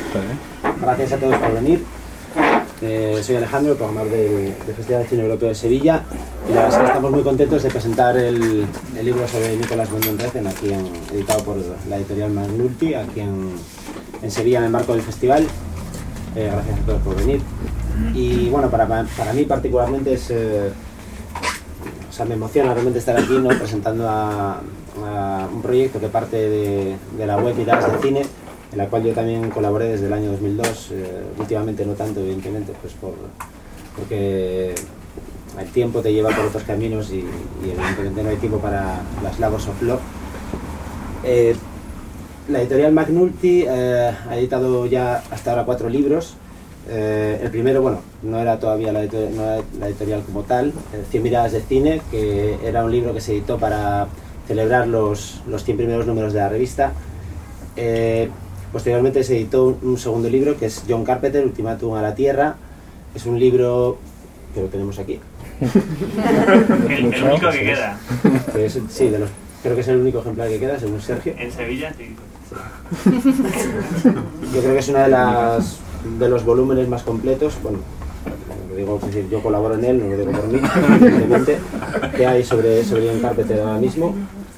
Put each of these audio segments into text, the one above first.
Gracias a todos por venir. Soy Alejandro, el programador del Festival de Cine Europeo de Sevilla, y la verdad es que estamos muy contentos de presentar el libro sobre Nicolas Winding Refn, editado por la editorial McNulty, aquí en Sevilla, en el marco del festival. Gracias a todos por venir. Y bueno, para mí particularmente me emociona realmente estar aquí, ¿no?, presentando a un proyecto que parte de la web Miradas de Cine, en la cual yo también colaboré desde el año 2002, últimamente no tanto, evidentemente, pues porque el tiempo te lleva por otros caminos y evidentemente no hay tiempo para las labors of love. La editorial McNulty ha editado ya hasta ahora 4 libros. El primero, bueno, no era todavía la editorial como tal, 100 miradas de cine, que era un libro que se editó para celebrar los 100 primeros números de la revista. Posteriormente se editó un segundo libro, que es John Carpenter, Ultimátum a la Tierra. Es un libro que lo tenemos aquí. El único que queda. Sí, creo que es el único ejemplar que queda, según Sergio. En Sevilla, sí. Yo creo que es uno de los volúmenes más completos. Bueno, lo digo, es decir, yo colaboro en él, no lo digo por mí, evidentemente, que hay sobre John Carpenter ahora mismo.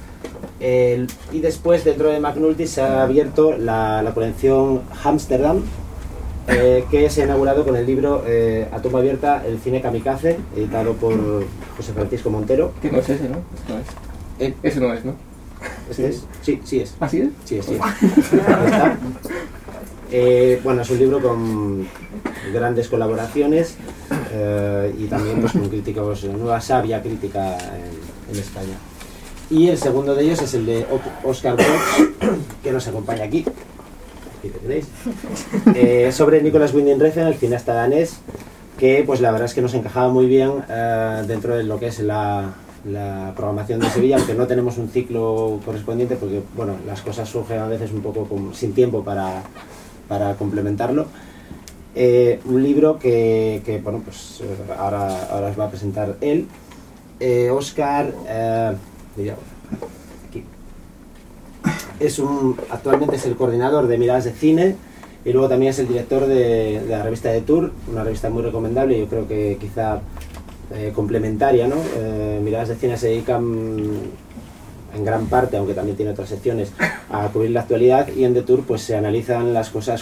Y después, dentro de McNulty, se ha abierto la colección Amsterdam, que se ha inaugurado con el libro A tumba abierta, el cine kamikaze, editado por José Francisco Montero. Que no es ese, ¿no? No es. Ese no es, ¿no? ¿Este es? Sí es. ¿Ah, sí es? Sí es. Ahí está. Bueno, es un libro con grandes colaboraciones y también pues, con críticos, nueva sabia crítica en España. Y el segundo de ellos es el de Oscar Brox, que nos acompaña aquí. Aquí lo tenéis. Sobre Nicolas Winding Refn, el cineasta danés, que pues la verdad es que nos encajaba muy bien dentro de lo que es la programación de Sevilla, aunque no tenemos un ciclo correspondiente porque bueno, las cosas surgen a veces un poco sin tiempo para complementarlo. Un libro que bueno, pues ahora os va a presentar él. Oscar aquí. Actualmente es el coordinador de Miradas de Cine y luego también es el director de la revista de Tour, una revista muy recomendable, yo creo que quizá complementaria, ¿no? Miradas de Cine se dedican en gran parte, aunque también tiene otras secciones, a cubrir la actualidad, y en The Tour pues se analizan las cosas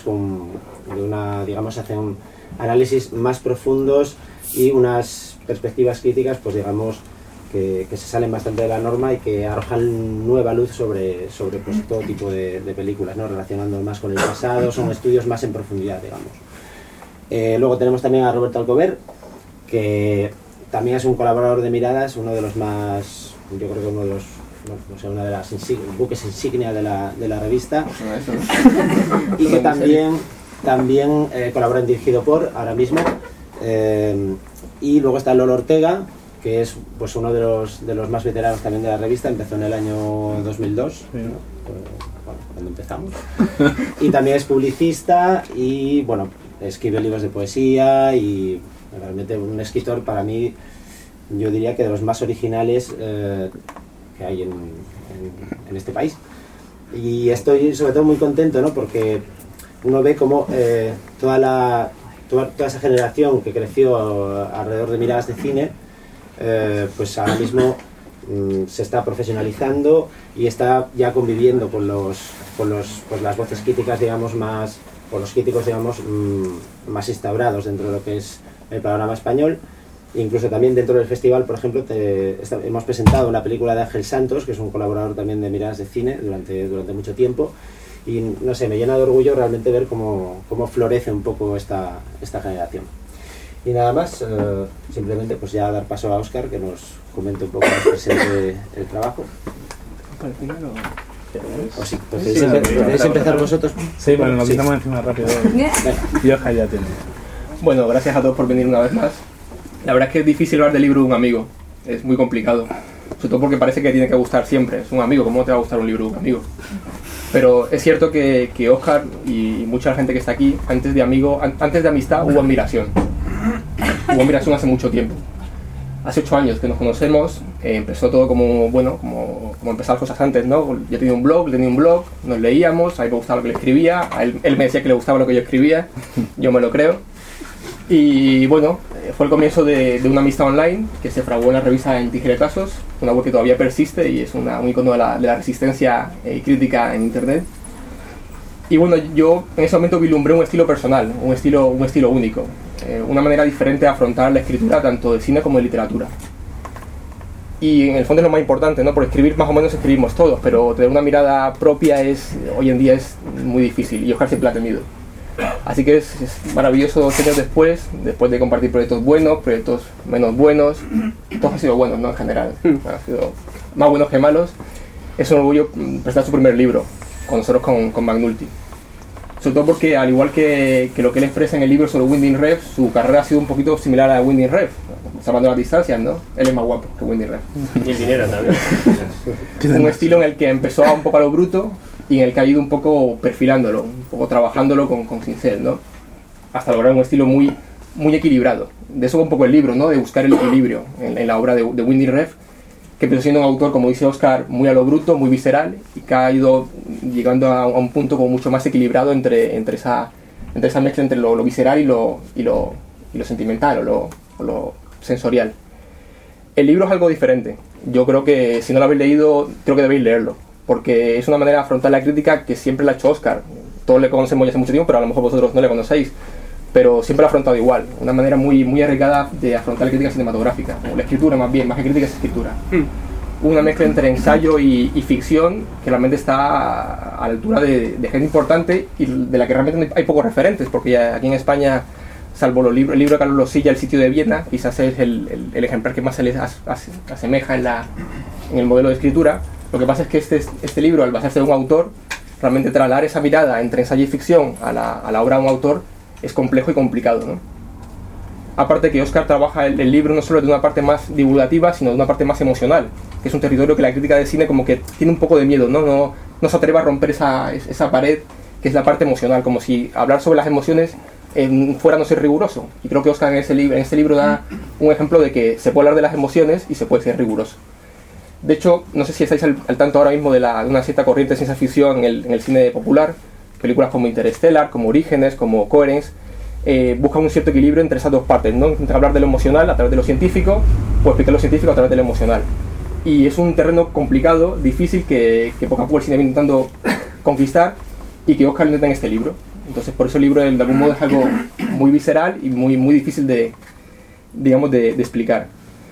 hacen análisis más profundos y unas perspectivas críticas, pues digamos, que se salen bastante de la norma y que arrojan nueva luz sobre pues, todo tipo de películas, ¿no?, relacionando más con el pasado, son estudios más en profundidad, digamos. Luego tenemos también a Roberto Alcover, que también es un colaborador de Miradas, uno de los más, yo creo que uno de los, una de las buques insignia de la revista, y que también colabora en Dirigido por, ahora mismo. Y luego está Lolo Ortega, que es pues uno de los más veteranos también de la revista, empezó en el año 2002, ¿no? Cuando empezamos. Y también es publicista y bueno, escribe libros de poesía y realmente un escritor, para mí, yo diría que de los más originales que hay en este país. Y estoy sobre todo muy contento, ¿no?, porque uno ve como toda esa generación que creció alrededor de Miradas de Cine, pues ahora mismo se está profesionalizando y está ya conviviendo con las voces críticas, digamos, más, o los críticos, digamos, más instaurados dentro de lo que es el panorama español. Incluso también dentro del festival, por ejemplo, hemos presentado una película de Ángel Santos, que es un colaborador también de Miradas de Cine durante mucho tiempo, y no sé, me llena de orgullo realmente ver cómo florece un poco esta generación. Y nada más, simplemente pues ya dar paso a Óscar, que nos comente un poco, nos presente el trabajo. O si podéis empezar vosotros. Sí, bueno, nos quitamos encima rápido. Y Óscar ya tiene. Bueno, gracias a todos por venir una vez más. La verdad es que es difícil hablar del libro de un amigo, es muy complicado, sobre todo porque parece que tiene que gustar siempre, es un amigo, ¿cómo te va a gustar un libro de un amigo? Pero es cierto que Óscar y mucha gente que está aquí, antes de amistad hubo admiración. Hubo admiración hace mucho tiempo. Hace 8 años que nos conocemos, empezó todo como como empezar las cosas antes, ¿no? Yo tenía un blog, nos leíamos, a mí me gustaba lo que le escribía, él me decía que le gustaba lo que yo escribía, yo me lo creo. Y bueno, fue el comienzo de una amistad online que se fraguó en la revista En Tijeretazos, una web que todavía persiste y es un icono de la resistencia crítica en internet. Y bueno, yo en ese momento vislumbré un estilo personal, un estilo único, una manera diferente de afrontar la escritura tanto de cine como de literatura. Y en el fondo es lo más importante, ¿no? Porque escribir más o menos escribimos todos, pero tener una mirada propia hoy en día es muy difícil, y Óscar siempre ha tenido. Así que es maravilloso 2 años después de compartir proyectos buenos, proyectos menos buenos, todos han sido buenos, ¿no? En general, han sido más buenos que malos. Es un orgullo presentar su primer libro con nosotros con McNulty. Sobre todo porque, al igual que lo que él expresa en el libro sobre Winding Refn, su carrera ha sido un poquito similar a Winding Refn, salvando las distancias, ¿no? Él es más guapo que Winding Refn. Y el dinero también. Un estilo en el que empezó un poco a lo bruto y en el que ha ido un poco perfilándolo, un poco trabajándolo con cincel, ¿no? Hasta lograr un estilo muy equilibrado. De eso va un poco el libro, ¿no? De buscar el equilibrio en la obra de Winding Refn, que empezó siendo un autor, como dice Óscar, muy a lo bruto, muy visceral, y que ha ido llegando a un punto como mucho más equilibrado entre esa mezcla entre lo visceral y lo sentimental o lo sensorial. El libro es algo diferente. Yo creo que si no lo habéis leído, creo que debéis leerlo, porque es una manera de afrontar la crítica que siempre la ha hecho Óscar. Todos le conocemos ya hace mucho tiempo, pero a lo mejor vosotros no le conocéis, pero siempre lo ha afrontado igual, una manera muy arriesgada de afrontar la crítica cinematográfica, o la escritura más bien, más que crítica es escritura. Una mezcla entre ensayo y ficción que realmente está a la altura de gente importante y de la que realmente hay pocos referentes, porque ya aquí en España, salvo el libro de Carlos Losilla, El sitio de Viena, quizás es el ejemplar que más se les asemeja en el modelo de escritura. Lo que pasa es que este libro, al basarse en un autor, realmente trasladar esa mirada entre ensayo y ficción a la obra de un autor es complejo y complicado, ¿no? Aparte que Óscar trabaja el libro no solo de una parte más divulgativa, sino de una parte más emocional, que es un territorio que la crítica de cine como que tiene un poco de miedo, ¿no? No se atreve a romper esa pared que es la parte emocional, como si hablar sobre las emociones fuera no ser riguroso. Y creo que Óscar en este libro da un ejemplo de que se puede hablar de las emociones y se puede ser riguroso. De hecho, no sé si estáis al tanto ahora mismo de una cierta corriente de ciencia ficción en el cine popular. Películas como Interstellar, como Orígenes, como Coherence, buscan un cierto equilibrio entre esas dos partes, ¿no? Entre hablar de lo emocional a través de lo científico o explicar lo científico a través de lo emocional. Y es un terreno complicado, difícil, que poco a poco el cine viene intentando conquistar y que Óscar intenta en este libro. Entonces, por eso el libro de algún modo es algo muy visceral y muy difícil de explicar.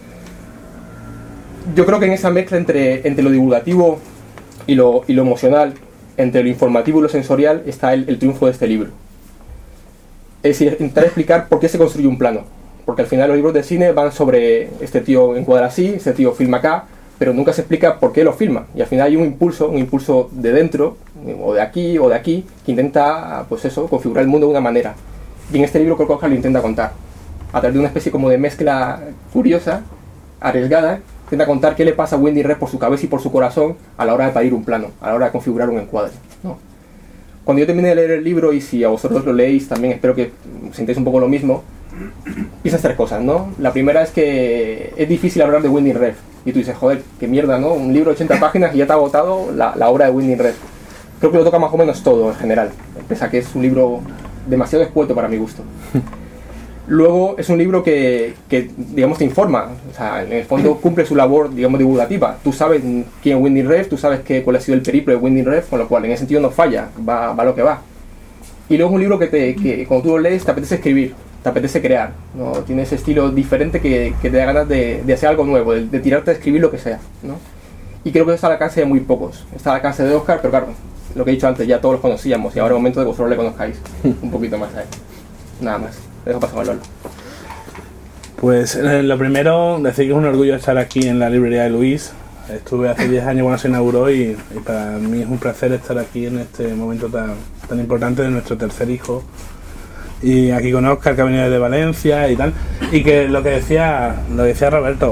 Yo creo que en esa mezcla entre lo divulgativo y lo emocional, entre lo informativo y lo sensorial, está el triunfo de este libro. Es decir, intentar explicar por qué se construye un plano. Porque al final los libros de cine van sobre este tío encuadra así, este tío filma acá, pero nunca se explica por qué lo filma. Y al final hay un impulso de dentro, o de aquí, que intenta, pues eso, configurar el mundo de una manera. Y en este libro creo que Óscar lo intenta contar. A través de una especie como de mezcla curiosa, arriesgada, intenta contar qué le pasa a Winding Refn por su cabeza y por su corazón a la hora de parir un plano, a la hora de configurar un encuadre, ¿no? Cuando yo termine de leer el libro, y si a vosotros lo leéis también, espero que sintáis un poco lo mismo, piensas 3 cosas, ¿no? La primera es que es difícil hablar de Winding Refn, y tú dices, joder, qué mierda, ¿no? Un libro de 80 páginas y ya te ha agotado la obra de Winding Refn. Creo que lo toca más o menos todo en general, pese a que es un libro demasiado escueto para mi gusto. Luego es un libro que digamos, te informa, o sea, en el fondo cumple su labor, digamos, divulgativa. Tú sabes quién es Winding Refn, tú sabes cuál ha sido el periplo de Winding Refn, con lo cual en ese sentido no falla, va lo que va. Y luego es un libro que cuando tú lo lees te apetece escribir, te apetece crear, ¿no? Tiene ese estilo diferente que te da ganas de hacer algo nuevo, de tirarte a escribir lo que sea, ¿no? Y creo que eso está al alcance de muy pocos. Está al alcance de Óscar, pero claro, lo que he dicho antes, ya todos los conocíamos y ahora es el momento de que vosotros le conozcáis un poquito más a él. Nada más. Te dejo pasar a Lolo. Pues lo primero, decir que es un orgullo estar aquí en la librería de Luis. Estuve hace 10 años cuando se inauguró y para mí es un placer estar aquí en este momento tan importante de nuestro tercer hijo. Y aquí con Óscar, que ha venido desde Valencia y tal. Y que lo decía Roberto,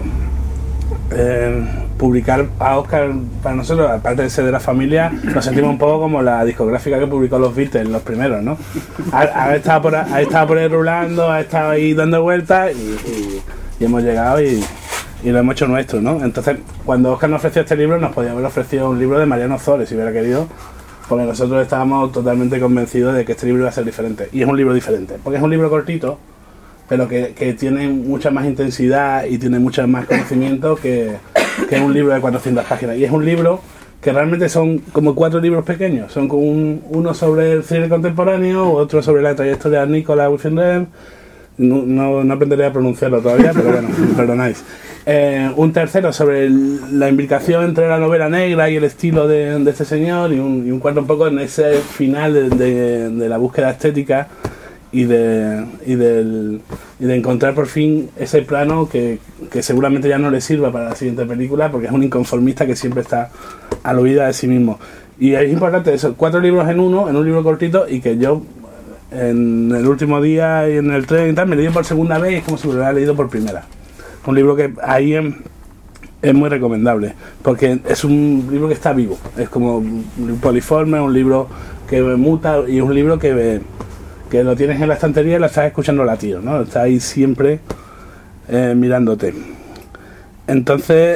publicar a Óscar para nosotros, aparte de ser de la familia, nos sentimos un poco como la discográfica que publicó los Beatles, los primeros, ¿no? Ha estado por ahí rulando, ha estado ahí dando vueltas y hemos llegado y y lo hemos hecho nuestro, ¿no? Entonces, cuando Óscar nos ofreció este libro, nos podía haber ofrecido un libro de Mariano Ozores, si hubiera querido, porque nosotros estábamos totalmente convencidos de que este libro iba a ser diferente. Y es un libro diferente, porque es un libro cortito, pero que tiene mucha más intensidad y tiene mucho más conocimiento que un libro de 400 páginas. Y es un libro que realmente son como 4 libros pequeños. Son como uno sobre el cine contemporáneo, otro sobre la trayectoria de Nicolas Wissendorf. No aprenderé a pronunciarlo todavía, pero bueno, me perdonáis. Un tercero sobre la imbricación entre la novela negra y el estilo de este señor, y un cuarto un poco en ese final de la búsqueda estética y de encontrar por fin ese plano que seguramente ya no le sirva para la siguiente película, porque es un inconformista que siempre está al oído de sí mismo. Y es importante eso, 4 libros en un libro cortito, y que yo en el último día y en el tren y tal me leí por segunda vez y es como si me lo hubiera leído por primera. Un libro que ahí es muy recomendable, porque es un libro que está vivo, es como un poliforme, un libro que muta, y es un libro que lo tienes en la estantería y lo estás escuchando latir, ¿no? Está ahí siempre mirándote. Entonces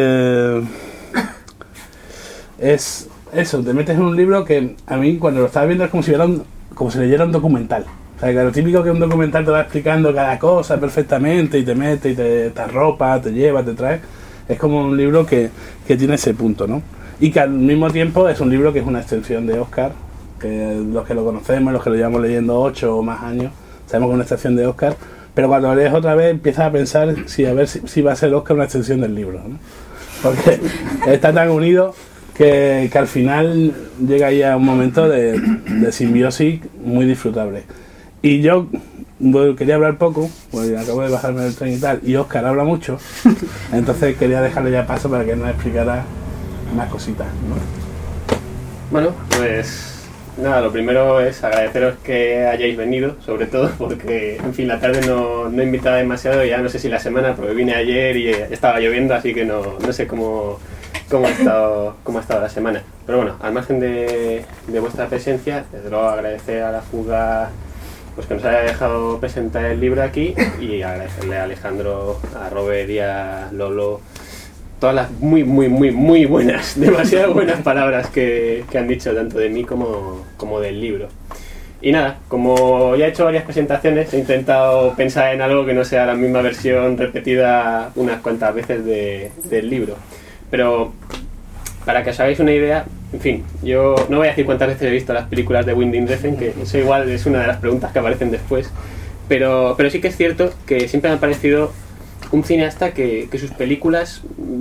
es eso, te metes en un libro que a mí cuando lo estaba viendo es como si leyera un documental. O sea, que lo típico que un documental te va explicando cada cosa perfectamente y te mete y te arropa, te lleva, te trae. Es como un libro que tiene ese punto, ¿no? Y que al mismo tiempo es un libro que es una extensión de Óscar, que los que lo conocemos, los que lo llevamos leyendo 8 o más años, sabemos que es una extensión de Óscar, pero cuando lo lees otra vez empiezas a pensar a ver si va a ser Óscar una extensión del libro, ¿no? Porque está tan unido que al final llega ahí a un momento de simbiosis muy disfrutable. Y yo quería hablar poco, porque acabo de bajarme del tren y tal, y Óscar habla mucho, entonces quería dejarle ya paso para que nos explicara más cositas, ¿no? Bueno, pues nada, lo primero es agradeceros que hayáis venido, sobre todo porque, en fin, la tarde no invitaba demasiado, ya no sé si la semana, porque vine ayer y estaba lloviendo, así que no sé cómo ha estado la semana. Pero bueno, al margen de vuestra presencia, desde luego agradecer a la Fuga pues que nos haya dejado presentar el libro aquí, y agradecerle a Alejandro, a Robert y a Lolo todas las muy buenas, demasiado buenas palabras que han dicho tanto de mí como del libro. Y nada, como ya he hecho varias presentaciones, he intentado pensar en algo que no sea la misma versión repetida unas cuantas veces del libro. Pero para que os hagáis una idea, en fin, yo no voy a decir cuántas veces he visto las películas de Winding Refn, que eso igual es una de las preguntas que aparecen después, pero sí que es cierto que siempre me ha parecido un cineasta que sus películas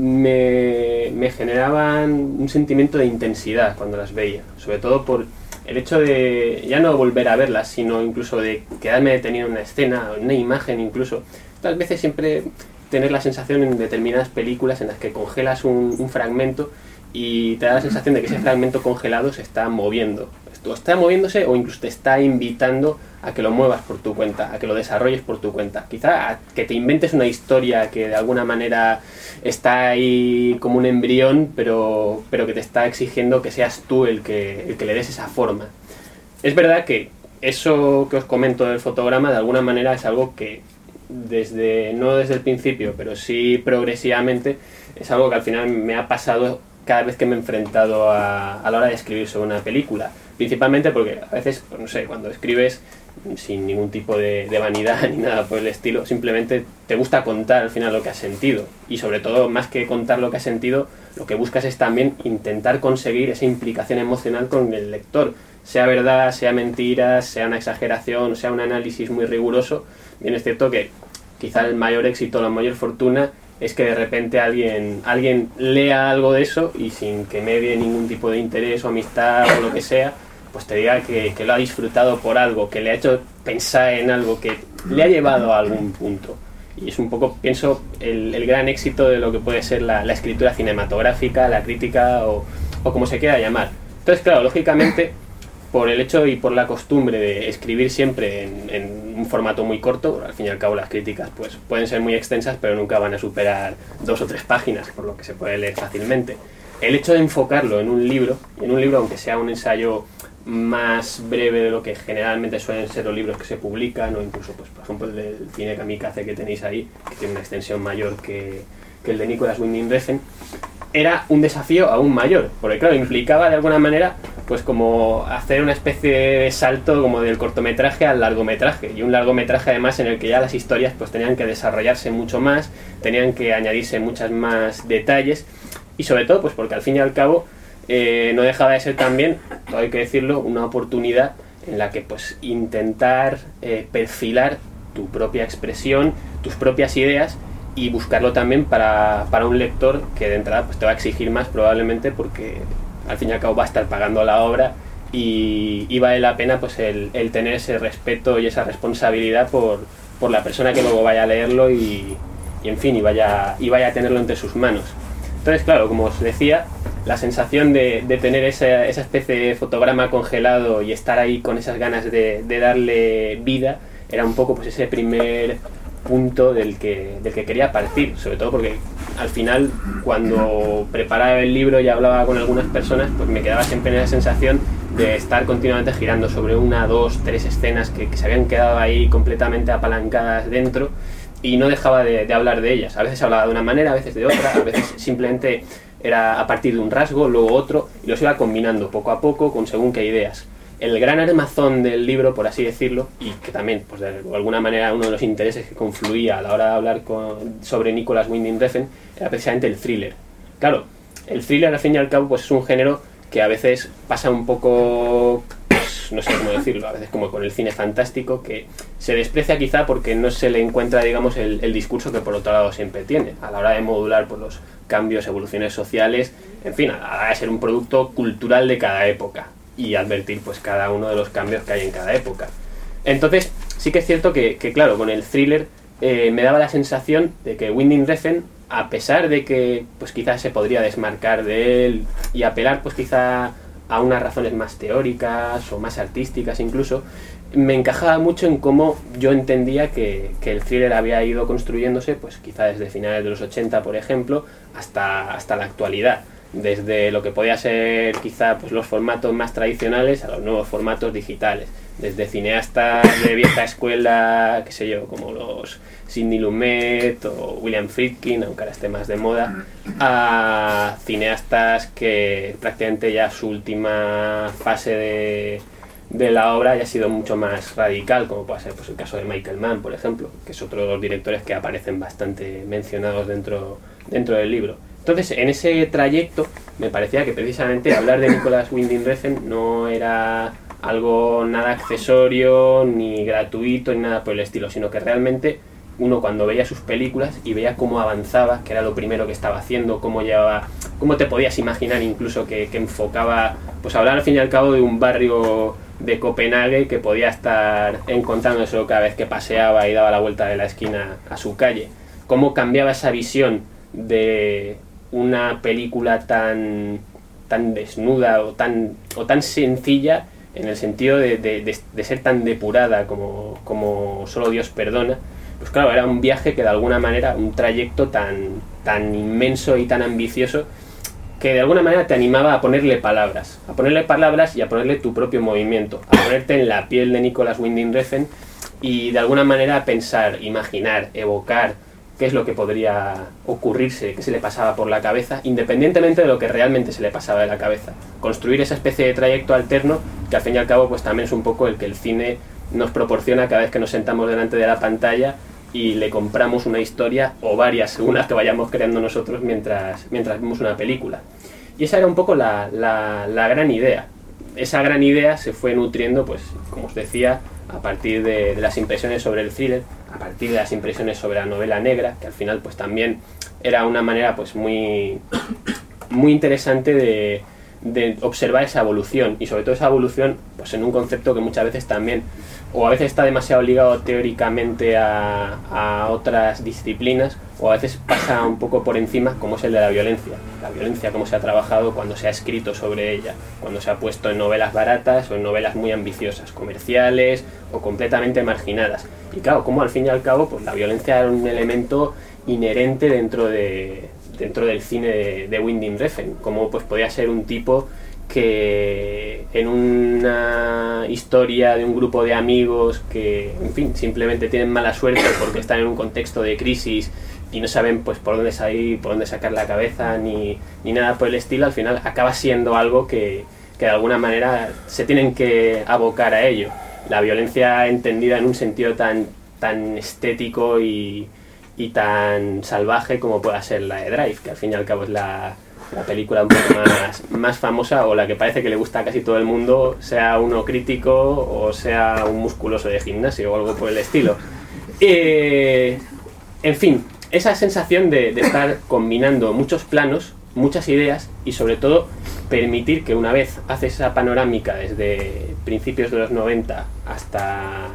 me generaban un sentimiento de intensidad cuando las veía, sobre todo por el hecho de ya no volver a verlas, sino incluso de quedarme detenido en una escena, en una imagen incluso. Otras veces siempre tener la sensación en determinadas películas en las que congelas un fragmento y te da la sensación de que ese fragmento congelado se está moviendo. O está moviéndose o incluso te está invitando a que lo muevas por tu cuenta, a que lo desarrolles por tu cuenta. Quizá a que te inventes una historia que de alguna manera está ahí como un embrión, pero que te está exigiendo que seas tú el que le des esa forma. Es verdad que eso que os comento del fotograma de alguna manera es algo que no desde el principio, pero sí progresivamente, es algo que al final me ha pasado cada vez que me he enfrentado a la hora de escribir sobre una película. Principalmente porque a veces, pues no sé, cuando escribes sin ningún tipo de vanidad ni nada por el estilo, simplemente te gusta contar al final lo que has sentido. Y sobre todo, más que contar lo que has sentido, lo que buscas es también intentar conseguir esa implicación emocional con el lector. Sea verdad, sea mentira, sea una exageración, sea un análisis muy riguroso. Bien es cierto que quizá el mayor éxito, la mayor fortuna es que de repente alguien lea algo de eso y sin que medie ningún tipo de interés o amistad o lo que sea, pues te diga que lo ha disfrutado por algo, que le ha hecho pensar en algo, que le ha llevado a algún punto. Y es un poco, pienso, el gran éxito de lo que puede ser la escritura cinematográfica, la crítica o como se quiera llamar. Entonces, claro, lógicamente, por el hecho y por la costumbre de escribir siempre en un formato muy corto, al fin y al cabo las críticas pues pueden ser muy extensas, pero nunca van a superar 2 o 3 páginas, por lo que se puede leer fácilmente. El hecho de enfocarlo en un libro aunque sea un ensayo más breve de lo que generalmente suelen ser los libros que se publican, o incluso, pues por ejemplo, el del Cine Kamikaze que tenéis ahí, que tiene una extensión mayor que que el de Nicolas Winding Refn, era un desafío aún mayor, porque claro, implicaba de alguna manera pues como hacer una especie de salto como del cortometraje al largometraje, y un largometraje además en el que ya las historias pues tenían que desarrollarse mucho más, tenían que añadirse muchas más detalles, y sobre todo pues porque al fin y al cabo no dejaba de ser también, todo hay que decirlo, una oportunidad en la que pues intentar perfilar tu propia expresión, tus propias ideas, y buscarlo también para un lector que de entrada pues te va a exigir más probablemente, porque al fin y al cabo va a estar pagando la obra, y vale la pena pues el tener ese respeto y esa responsabilidad por la persona que luego vaya a leerlo y en fin, y vaya a tenerlo entre sus manos. Entonces claro, como os decía, la sensación de tener esa especie de fotograma congelado y estar ahí con esas ganas de darle vida era un poco pues ese primer punto del que quería partir, sobre todo porque al final cuando preparaba el libro y hablaba con algunas personas pues me quedaba siempre en esa sensación de estar continuamente girando sobre 1, 2, 3 escenas que se habían quedado ahí completamente apalancadas dentro, y no dejaba de hablar de ellas. A veces hablaba de una manera, a veces de otra, a veces simplemente era a partir de un rasgo, luego otro, y los iba combinando poco a poco con según qué ideas. El gran armazón del libro, por así decirlo, y que también, pues de alguna manera, uno de los intereses que confluía a la hora de hablar sobre Nicolas Winding Refn era precisamente el thriller. Claro, el thriller al fin y al cabo pues es un género que a veces pasa un poco, pues, no sé cómo decirlo, a veces como con el cine fantástico, que se desprecia quizá porque no se le encuentra, digamos, el discurso que por otro lado siempre tiene, a la hora de modular pues, los cambios, evoluciones sociales, en fin, a la hora de ser un producto cultural de cada época y advertir pues cada uno de los cambios que hay en cada época. Entonces sí que es cierto que claro, con el thriller me daba la sensación de que Winding Refn, a pesar de que pues quizás se podría desmarcar de él y apelar pues quizá a unas razones más teóricas o más artísticas incluso, me encajaba mucho en cómo yo entendía que el thriller había ido construyéndose pues quizá desde finales de los 80 por ejemplo hasta la actualidad, desde lo que podía ser quizá pues los formatos más tradicionales a los nuevos formatos digitales, desde cineastas de vieja escuela, qué sé yo, como los Sidney Lumet o William Friedkin, aunque ahora esté más de moda, a cineastas que prácticamente ya su última fase de la obra ya ha sido mucho más radical, como puede ser pues el caso de Michael Mann, por ejemplo, que es otro de los directores que aparecen bastante mencionados dentro del libro. Entonces, en ese trayecto me parecía que precisamente hablar de Nicolas Winding Refn no era algo nada accesorio, ni gratuito, ni nada por el estilo, sino que realmente uno cuando veía sus películas y veía cómo avanzaba, que era lo primero que estaba haciendo, cómo te podías imaginar incluso que enfocaba, pues hablar al fin y al cabo de un barrio de Copenhague que podía estar encontrándose cada vez que paseaba y daba la vuelta de la esquina a su calle, cómo cambiaba esa visión de una película tan desnuda o tan sencilla en el sentido de ser tan depurada como solo Dios perdona. Pues claro, era un viaje que de alguna manera, un trayecto tan inmenso y tan ambicioso que de alguna manera te animaba a ponerle palabras y a ponerle tu propio movimiento, a ponerte en la piel de Nicolas Winding Refn y de alguna manera pensar, imaginar, evocar qué es lo que podría ocurrirse, qué se le pasaba por la cabeza, independientemente de lo que realmente se le pasaba de la cabeza. Construir esa especie de trayecto alterno que al fin y al cabo pues también es un poco el que el cine nos proporciona cada vez que nos sentamos delante de la pantalla y le compramos una historia o varias, según las que vayamos creando nosotros mientras vemos una película. Y esa era un poco la gran idea. Esa gran idea se fue nutriendo, pues, como os decía, a partir de las impresiones sobre el thriller, a partir de las impresiones sobre la novela negra, que al final pues también era una manera pues muy interesante de observar esa evolución, y sobre todo esa evolución pues en un concepto que muchas veces también o a veces está demasiado ligado teóricamente a otras disciplinas, o a veces pasa un poco por encima, como es el de la violencia, cómo se ha trabajado cuando se ha escrito sobre ella, cuando se ha puesto en novelas baratas o en novelas muy ambiciosas, comerciales o completamente marginadas. Y claro, como al fin y al cabo pues la violencia era un elemento inherente dentro del cine de Winding Refn, como pues podía ser un tipo que en una historia de un grupo de amigos que, en fin, simplemente tienen mala suerte porque están en un contexto de crisis y no saben pues por dónde salir, por dónde sacar la cabeza ni nada por el estilo, al final acaba siendo algo que de alguna manera se tienen que abocar a ello. La violencia entendida en un sentido tan estético y tan salvaje como pueda ser la de Drive, que al fin y al cabo es la película un poco más famosa, o la que parece que le gusta a casi todo el mundo, sea uno crítico o sea un musculoso de gimnasio o algo por el estilo. En fin, esa sensación de estar combinando muchos planos, muchas ideas, y sobre todo permitir que una vez haces esa panorámica desde principios de los 90 hasta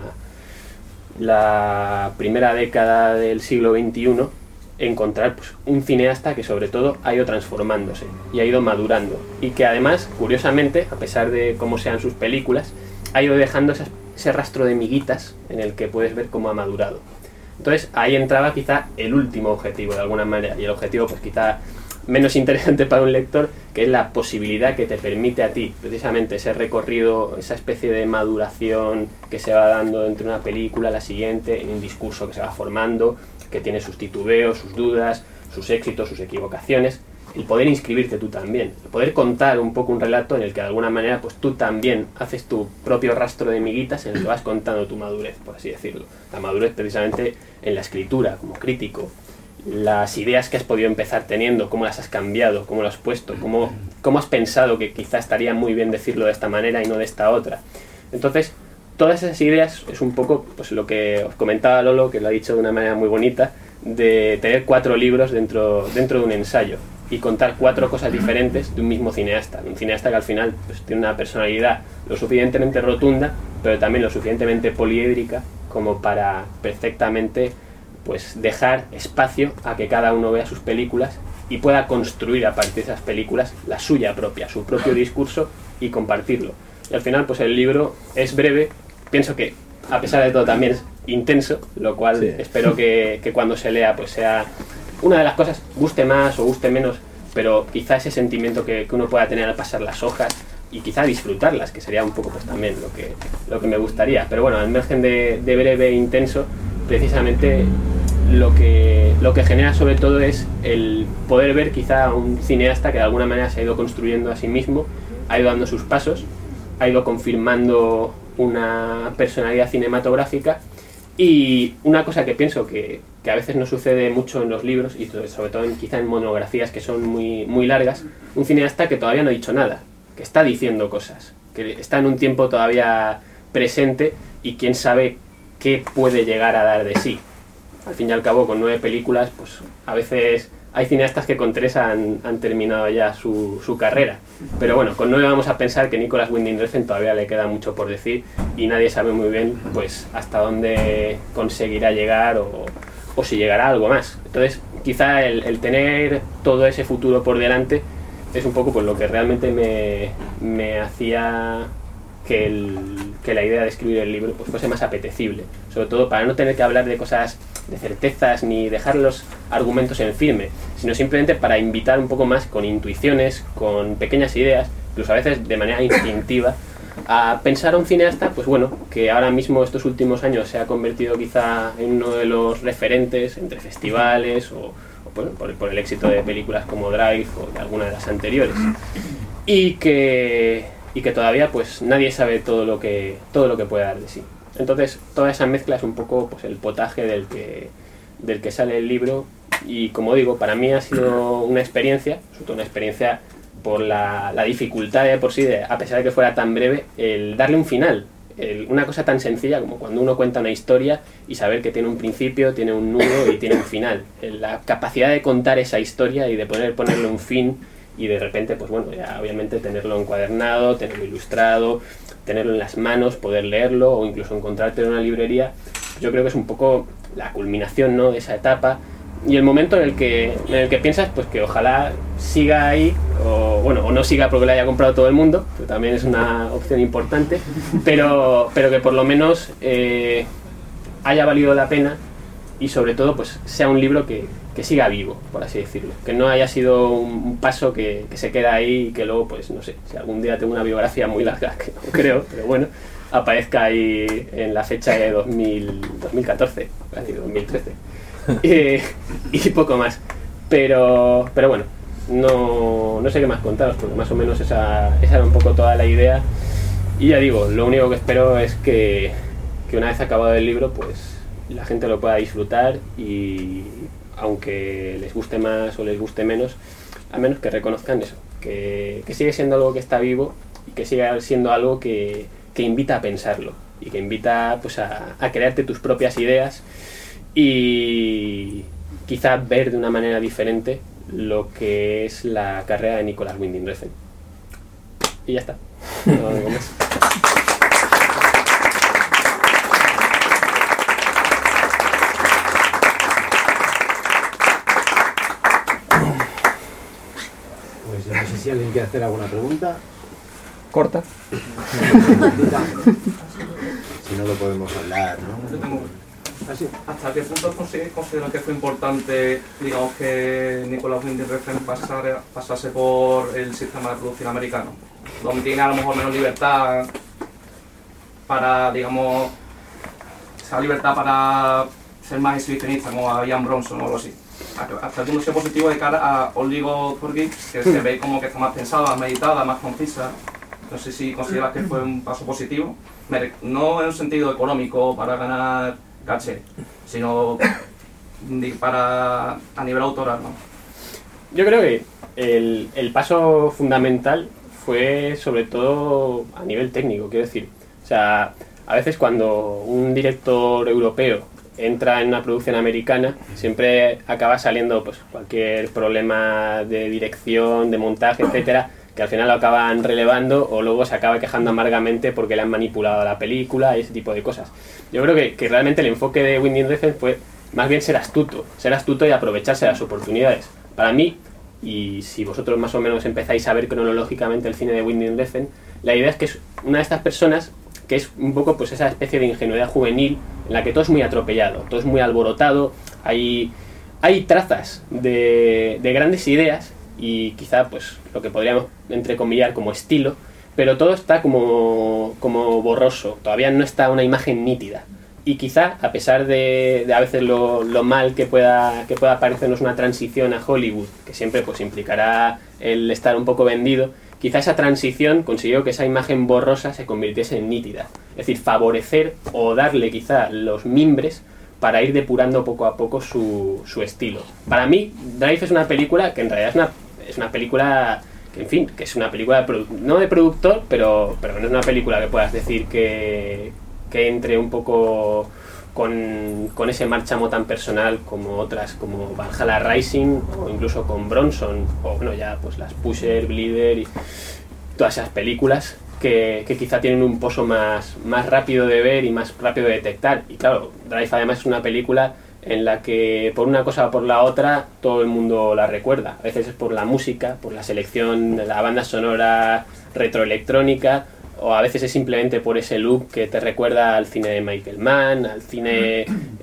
la primera década del siglo XXI, encontrar pues un cineasta que sobre todo ha ido transformándose y ha ido madurando, y que además, curiosamente, a pesar de cómo sean sus películas, ha ido dejando ese rastro de miguitas en el que puedes ver cómo ha madurado. Entonces ahí entraba quizá el último objetivo de alguna manera, y el objetivo pues quizá menos interesante para un lector, que es la posibilidad que te permite a ti precisamente ese recorrido, esa especie de maduración que se va dando entre una película, la siguiente, en un discurso que se va formando, que tiene sus titubeos, sus dudas, sus éxitos, sus equivocaciones, el poder inscribirte tú también, el poder contar un poco un relato en el que de alguna manera pues tú también haces tu propio rastro de miguitas en el que vas contando tu madurez, por así decirlo. La madurez precisamente en la escritura, como crítico, las ideas que has podido empezar teniendo, cómo las has cambiado, cómo las has puesto, cómo has pensado que quizá estaría muy bien decirlo de esta manera y no de esta otra. Entonces, todas esas ideas es un poco pues lo que os comentaba Lolo, que lo ha dicho de una manera muy bonita, de tener 4 libros dentro de un ensayo y contar 4 cosas diferentes de un mismo cineasta. Un cineasta que al final pues, tiene una personalidad lo suficientemente rotunda, pero también lo suficientemente poliédrica como para perfectamente pues dejar espacio a que cada uno vea sus películas y pueda construir a partir de esas películas la suya propia, su propio discurso, y compartirlo. Y al final pues el libro es breve, pienso que a pesar de todo también es intenso, lo cual sí, espero que cuando se lea pues sea una de las cosas, guste más o guste menos, pero quizá ese sentimiento que uno pueda tener al pasar las hojas y quizá disfrutarlas, que sería un poco pues también lo que me gustaría. Pero bueno, al margen de breve e intenso, precisamente lo que genera sobre todo es el poder ver quizá a un cineasta que de alguna manera se ha ido construyendo a sí mismo, ha ido dando sus pasos, ha ido confirmando una personalidad cinematográfica. Y una cosa que pienso que a veces no sucede mucho en los libros, y sobre todo quizá en monografías que son muy, muy largas, un cineasta que todavía no ha dicho nada, que está diciendo cosas, que está en un tiempo todavía presente y quién sabe qué puede llegar a dar de sí. Al fin y al cabo, con 9 películas, pues a veces hay cineastas que con 3 han terminado ya su carrera. Pero bueno, con 9 vamos a pensar que Nicolas Winding Refn todavía le queda mucho por decir y nadie sabe muy bien pues hasta dónde conseguirá llegar o si llegará a algo más. Entonces, quizá el tener todo ese futuro por delante es un poco pues lo que realmente me hacía que la idea de escribir el libro pues fuese más apetecible, sobre todo para no tener que hablar de cosas de certezas ni dejar los argumentos en firme, sino simplemente para invitar un poco más con intuiciones, con pequeñas ideas, incluso a veces de manera instintiva, a pensar a un cineasta pues bueno, que ahora mismo estos últimos años se ha convertido quizá en uno de los referentes entre festivales o bueno, por el éxito de películas como Drive o de alguna de las anteriores, y que todavía pues nadie sabe todo lo que puede dar de sí. Entonces toda esa mezcla es un poco pues el potaje del que sale el libro, y como digo, para mí ha sido una experiencia, sobre todo una experiencia por la dificultad de por sí, a pesar de que fuera tan breve, el darle un final, una cosa tan sencilla como cuando uno cuenta una historia y saber que tiene un principio, tiene un nudo y tiene un final. La capacidad de contar esa historia y de ponerle un fin, y de repente, pues bueno, ya obviamente tenerlo encuadernado, tenerlo ilustrado, tenerlo en las manos, poder leerlo o incluso encontrarte en una librería, yo creo que es un poco la culminación, ¿no?, de esa etapa y el momento en el que piensas pues que ojalá siga ahí o no siga porque lo haya comprado todo el mundo, que también es una opción importante, pero que por lo menos haya valido la pena y sobre todo pues sea un libro que siga vivo, por así decirlo, que no haya sido un paso que se queda ahí y que luego pues no sé, si algún día tengo una biografía muy larga, que no creo, pero bueno, aparezca ahí en la fecha de 2014, casi 2013. y poco más. Pero bueno, no sé qué más contaros, porque más o menos esa era un poco toda la idea. Y ya digo, lo único que espero es que una vez acabado el libro, pues la gente lo pueda disfrutar, y aunque les guste más o les guste menos, al menos que reconozcan eso, que sigue siendo algo que está vivo y que sigue siendo algo que invita a pensarlo y que invita pues a crearte tus propias ideas y quizá ver de una manera diferente lo que es la carrera de Nicolas Winding Refn. Y ya está. No digo más. Pues yo no sé si alguien quiere hacer alguna pregunta. Corta. Si no lo podemos hablar, ¿no? Así. ¿Hasta qué punto consideran que fue importante, digamos, que Nicolas Winding Refn pasase por el sistema de producción americano? Donde tiene a lo mejor menos libertad para, digamos, esa libertad para ser más exhibicionista, como a Ian Bronson o algo así. Hasta el punto sea positivo de cara a Oligo Forgit, que se ve como que está más pensada, más meditada, más concisa. No sé si consideras que fue un paso positivo, no en un sentido económico para ganar caché, sino a nivel autoral, ¿no? Yo creo que el paso fundamental fue sobre todo a nivel técnico, quiero decir. O sea, a veces cuando un director europeo entra en una producción americana, siempre acaba saliendo pues cualquier problema de dirección, de montaje, etcétera, que al final lo acaban relevando o luego se acaba quejando amargamente porque le han manipulado la película y ese tipo de cosas. Yo creo que realmente el enfoque de Winding Refn fue más bien ser astuto y aprovecharse de las oportunidades. Para mí, y si vosotros más o menos empezáis a ver cronológicamente el cine de Winding Refn, la idea es que es una de estas personas que es un poco pues esa especie de ingenuidad juvenil en la que todo es muy atropellado, todo es muy alborotado, hay trazas de grandes ideas y quizá pues lo que podríamos entrecomillar como estilo, pero todo está como borroso, todavía no está una imagen nítida. Y quizá, a pesar de a veces lo mal que pueda parecernos una transición a Hollywood, que siempre pues implicará el estar un poco vendido, quizá esa transición consiguió que esa imagen borrosa se convirtiese en nítida. Es decir, favorecer o darle quizá los mimbres para ir depurando poco a poco su estilo. Para mí, Drive es una película que en realidad es una película que, en fin, que es una película no de productor, pero no es una película que puedas decir que entre un poco con ese marchamo tan personal como otras, como Valhalla Rising o incluso con Bronson, o bueno, ya pues las Pusher, Bleeder y todas esas películas que quizá tienen un pozo más rápido de ver y más rápido de detectar. Y claro, Drive además es una película en la que por una cosa o por la otra todo el mundo la recuerda. A veces es por la música, por la selección de la banda sonora retroelectrónica, o a veces es simplemente por ese look que te recuerda al cine de Michael Mann, al cine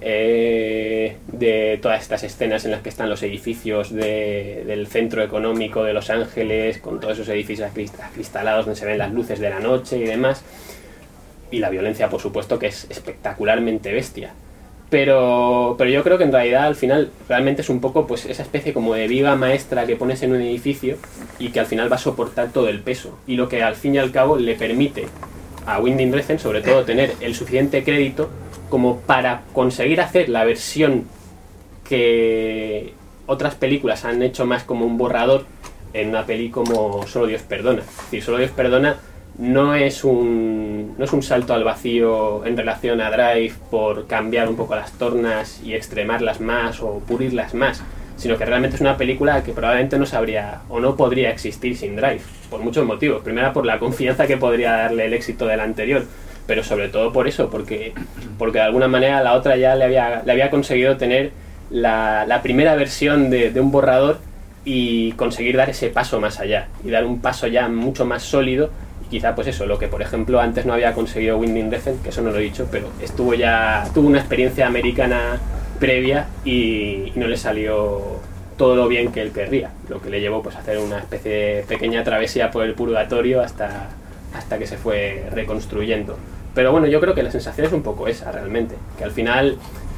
de todas estas escenas en las que están los edificios del centro económico de Los Ángeles, con todos esos edificios acristalados donde se ven las luces de la noche y demás. Y la violencia, por supuesto, que es espectacularmente bestia. Pero yo creo que en realidad al final realmente es un poco pues esa especie como de viga maestra que pones en un edificio y que al final va a soportar todo el peso, y lo que al fin y al cabo le permite a Winding Refn sobre todo tener el suficiente crédito como para conseguir hacer la versión que otras películas han hecho más como un borrador en una peli como Solo Dios Perdona. Es decir, Solo Dios Perdona no es un salto al vacío en relación a Drive por cambiar un poco las tornas y extremarlas más o pulirlas más, sino que realmente es una película que probablemente no sabría o no podría existir sin Drive, por muchos motivos. Primero, por la confianza que podría darle el éxito del anterior, pero sobre todo por eso, porque de alguna manera la otra ya le había conseguido tener la primera versión de un borrador y conseguir dar ese paso más allá y dar un paso ya mucho más sólido. Quizá pues eso, lo que por ejemplo antes no había conseguido Winding Refn, que eso no lo he dicho, pero tuvo una experiencia americana previa y no le salió todo lo bien que él querría, lo que le llevó pues a hacer una especie de pequeña travesía por el purgatorio hasta que se fue reconstruyendo. Pero bueno, yo creo que la sensación es un poco esa realmente, que al final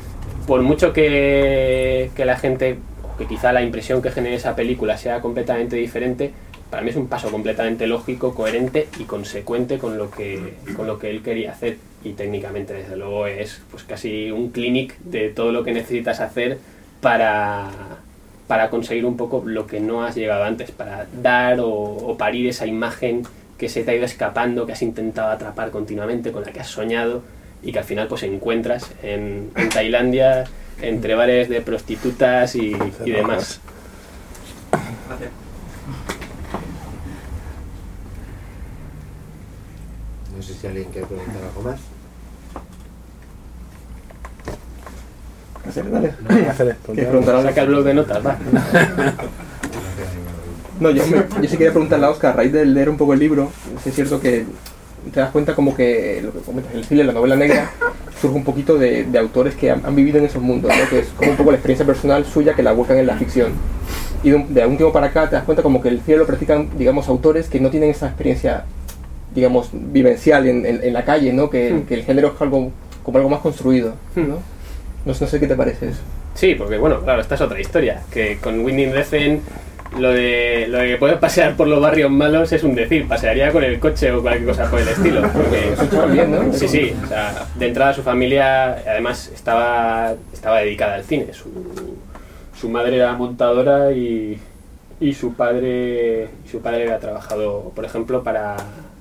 por mucho que la gente, o que quizá la impresión que genere esa película sea completamente diferente, para mí es un paso completamente lógico, coherente y consecuente con lo que él quería hacer. Y técnicamente, desde luego, es pues casi un clinic de todo lo que necesitas hacer para conseguir un poco lo que no has llegado antes, para dar o parir esa imagen que se te ha ido escapando, que has intentado atrapar continuamente, con la que has soñado y que al final pues encuentras en Tailandia, entre bares de prostitutas y demás. Gracias. No sé si alguien quiere preguntar algo más. Dale. ¿Quieres preguntar Saca el blog de notas, va. No, yo sí quería preguntarle a Óscar, a raíz de leer un poco el libro, si es cierto que te das cuenta como que lo que comentas, el thriller, la novela negra, surge un poquito de autores que han vivido en esos mundos, ¿no? Que es como un poco la experiencia personal suya que la vuelcan en la ficción. Y de algún tiempo para acá te das cuenta como que el thriller lo practican, digamos, autores que no tienen esa experiencia, digamos, vivencial en la calle, ¿no? Que el género es algo como algo más construido, ¿no? No sé qué te parece eso. Sí, porque bueno, claro, esta es otra historia, que con Winding Refn lo de que puedes pasear por los barrios malos es un decir, pasearía con el coche o cualquier cosa por el estilo. Porque, bien, ¿no? Sí, o sea, de entrada su familia además estaba dedicada al cine. Su madre era montadora y su padre había trabajado, por ejemplo, para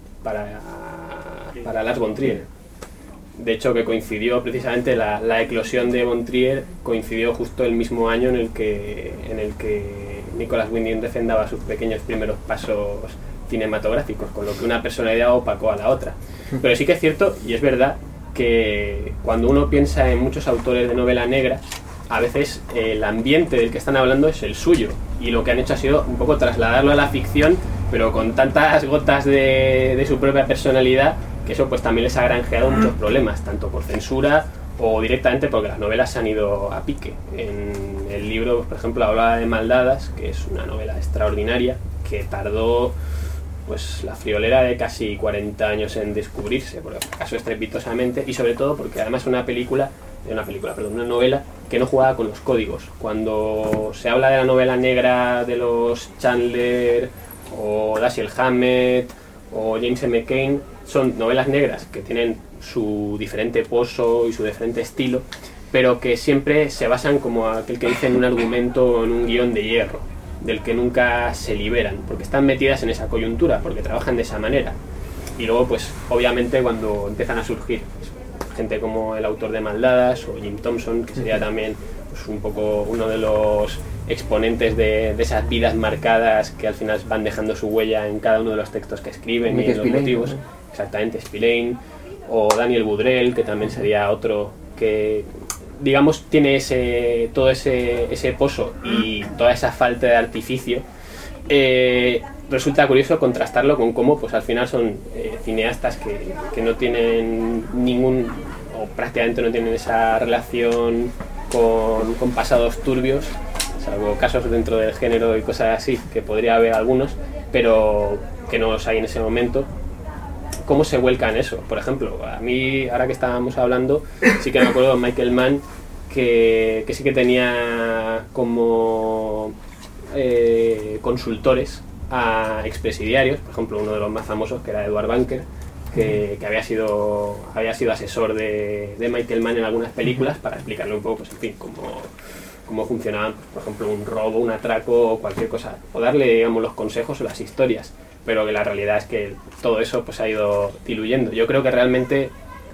Lars von Trier. De hecho, que coincidió precisamente la eclosión de von Trier coincidió justo el mismo año en el que Nicolas Winding Refn daba sus pequeños primeros pasos cinematográficos, con lo que una personalidad opacó a la otra. Pero sí que es cierto, y es verdad, que cuando uno piensa en muchos autores de novela negra, a veces el ambiente del que están hablando es el suyo, y lo que han hecho ha sido un poco trasladarlo a la ficción, pero con tantas gotas de su propia personalidad, que eso pues también les ha granjeado muchos problemas, tanto por censura o directamente porque las novelas se han ido a pique. En el libro, por ejemplo, hablaba de Maldadas, que es una novela extraordinaria, que tardó pues la friolera de casi 40 años en descubrirse, por acaso estrepitosamente, y sobre todo porque además es una novela que no jugaba con los códigos. Cuando se habla de la novela negra de los Chandler o Dashiell Hammett o James M. Cain, son novelas negras que tienen su diferente pozo y su diferente estilo, pero que siempre se basan, como aquel que dice, en un argumento o en un guión de hierro, del que nunca se liberan, porque están metidas en esa coyuntura, porque trabajan de esa manera. Y luego, pues, obviamente, cuando empiezan a surgir pues, gente como el autor de Maldadas o Jim Thompson, que sería también pues, un poco uno de los exponentes de esas vidas marcadas que al final van dejando su huella en cada uno de los textos que escriben y en los motivos. ¿No? Exactamente, Spillane o Daniel Boudrell, que también sería otro que, digamos, tiene todo ese pozo y toda esa falta de artificio. Resulta curioso contrastarlo con cómo pues al final son cineastas que no tienen ningún, o prácticamente no tienen esa relación con pasados turbios, salvo casos dentro del género y cosas así, que podría haber algunos, pero que no los hay en ese momento. ¿Cómo se vuelca en eso? Por ejemplo, a mí, ahora que estábamos hablando, sí que me acuerdo de Michael Mann, que sí que tenía como consultores a expresidiarios, por ejemplo, uno de los más famosos, que era Edward Bunker, que había sido asesor de Michael Mann en algunas películas para explicarle un poco, pues en fin, cómo funcionaban, por ejemplo, un robo, un atraco o cualquier cosa, o darle, digamos, los consejos o las historias, pero que la realidad es que todo eso pues ha ido diluyendo. Yo creo que realmente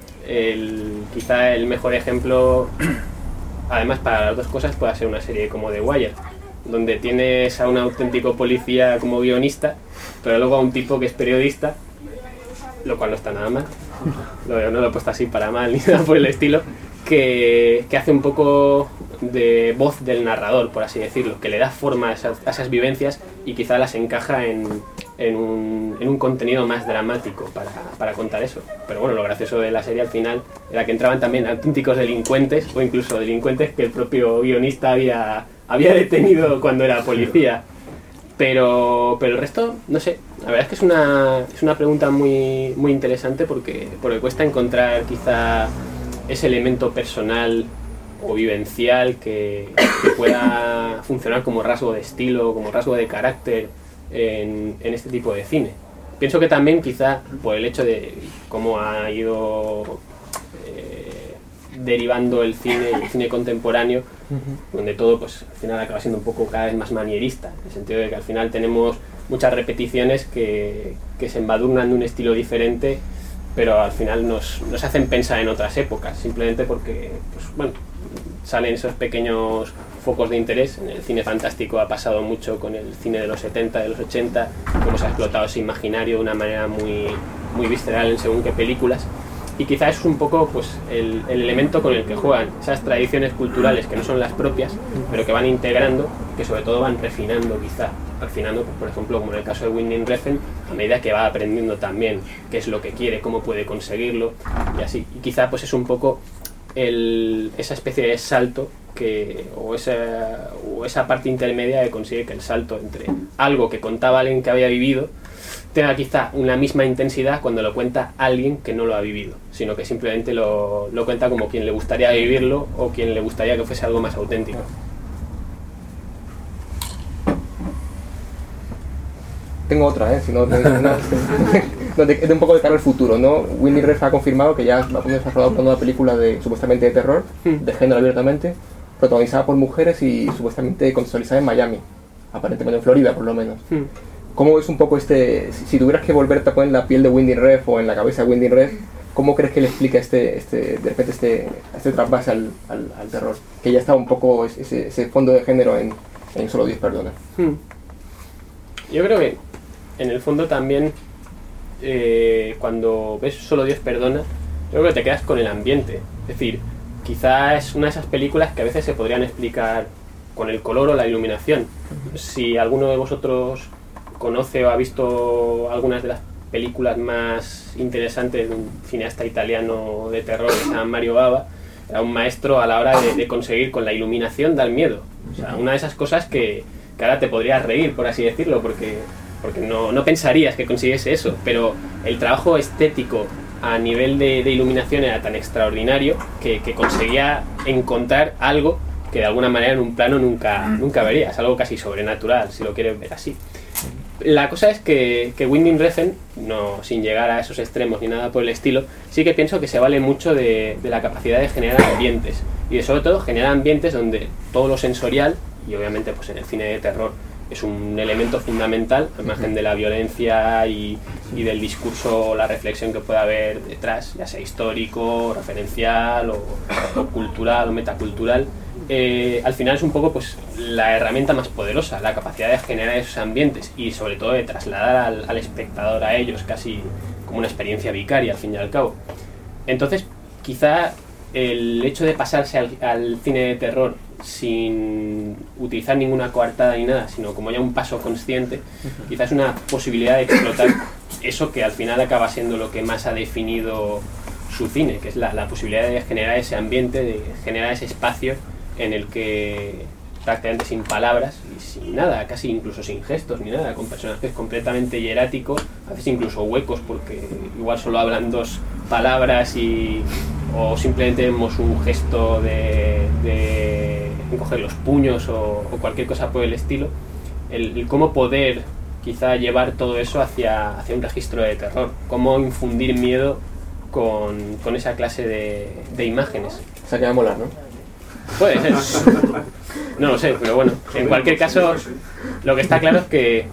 quizá el mejor ejemplo, además para las dos cosas, puede ser una serie como The Wire, donde tienes a un auténtico policía como guionista, pero luego a un tipo que es periodista, lo cual no está nada mal, no lo he puesto así para mal ni nada por el estilo, que hace un poco de voz del narrador, por así decirlo, que le da forma a esas vivencias y quizá las encaja en un contenido más dramático para contar eso. Pero bueno, lo gracioso de la serie al final era que entraban también auténticos delincuentes, o incluso delincuentes que el propio guionista había detenido cuando era policía. Pero el resto, no sé, la verdad es que es una pregunta muy, muy interesante porque cuesta encontrar quizá ese elemento personal o vivencial que pueda funcionar como rasgo de estilo, como rasgo de carácter en este tipo de cine. Pienso que también quizá por el hecho de cómo ha ido derivando el cine contemporáneo, donde todo pues al final acaba siendo un poco cada vez más manierista, en el sentido de que al final tenemos muchas repeticiones que se embadurnan de un estilo diferente, pero al final nos hacen pensar en otras épocas, simplemente porque pues, bueno, salen esos pequeños focos de interés. En el cine fantástico ha pasado mucho con el cine de los 70, de los 80, cómo se ha explotado ese imaginario de una manera muy visceral en según qué películas. Y quizá eso es un poco pues, el elemento con el que juegan esas tradiciones culturales que no son las propias, pero que van integrando, que sobre todo van refinando pues, por ejemplo, como en el caso de Winding Refn, a medida que va aprendiendo también qué es lo que quiere, cómo puede conseguirlo, y así. Y quizá pues, es un poco esa especie de salto o esa parte intermedia que consigue que el salto entre algo que contaba alguien que había vivido tenga quizá una misma intensidad cuando lo cuenta alguien que no lo ha vivido, sino que simplemente lo cuenta como quien le gustaría vivirlo o quien le gustaría que fuese algo más auténtico. Tengo otra, si no, es un poco de cara al futuro, ¿no? Winding Refn ha confirmado que ya va a ponerse a rodar una nueva película supuestamente de terror, de género abiertamente, protagonizada por mujeres y supuestamente contextualizada en Miami, aparentemente en Florida por lo menos. ¿Cómo es un poco si tuvieras que volverte a poner en la piel de Winding Refn o en la cabeza de Winding Refn, cómo crees que le explica de repente este trasvase al terror? Que ya está un poco ese fondo de género en Solo Dios perdona. Yo creo que en el fondo también cuando ves Solo Dios perdona, yo creo que te quedas con el ambiente. Es decir, quizás es una de esas películas que a veces se podrían explicar con el color o la iluminación. Si alguno de vosotros conoce o ha visto algunas de las películas más interesantes de un cineasta italiano de terror que se llama Mario Bava, era un maestro a la hora de conseguir con la iluminación dar miedo. O sea, una de esas cosas que ahora te podrías reír, por así decirlo, porque no pensarías que consiguiese eso, pero el trabajo estético a nivel de iluminación era tan extraordinario que conseguía encontrar algo que de alguna manera en un plano nunca verías, algo casi sobrenatural, si lo quieres ver así. La cosa es que Winding Refn, no sin llegar a esos extremos ni nada por el estilo, sí que pienso que se vale mucho de la capacidad de generar ambientes, y sobre todo generar ambientes donde todo lo sensorial, y obviamente pues en el cine de terror es un elemento fundamental, al margen de la violencia y del discurso o la reflexión que pueda haber detrás, ya sea histórico, referencial o cultural o metacultural, al final es un poco pues la herramienta más poderosa, la capacidad de generar esos ambientes y sobre todo de trasladar al espectador a ellos casi como una experiencia vicaria al fin y al cabo. Entonces quizá el hecho de pasarse al cine de terror sin utilizar ninguna coartada ni nada, sino como ya un paso consciente, quizás es una posibilidad de explotar eso que al final acaba siendo lo que más ha definido su cine, que es la posibilidad de generar ese ambiente, de generar ese espacio en el que prácticamente sin palabras y sin nada, casi incluso sin gestos ni nada, con personajes completamente hieráticos, a veces incluso huecos porque igual solo hablan dos palabras o simplemente vemos un gesto de encoger los puños o cualquier cosa por el estilo, el cómo poder quizá llevar todo eso hacia un registro de terror, cómo infundir miedo con esa clase de imágenes. O sea que va a molar, ¿no? Puede ser. No lo sé, pero bueno, en cualquier caso, lo que está claro es que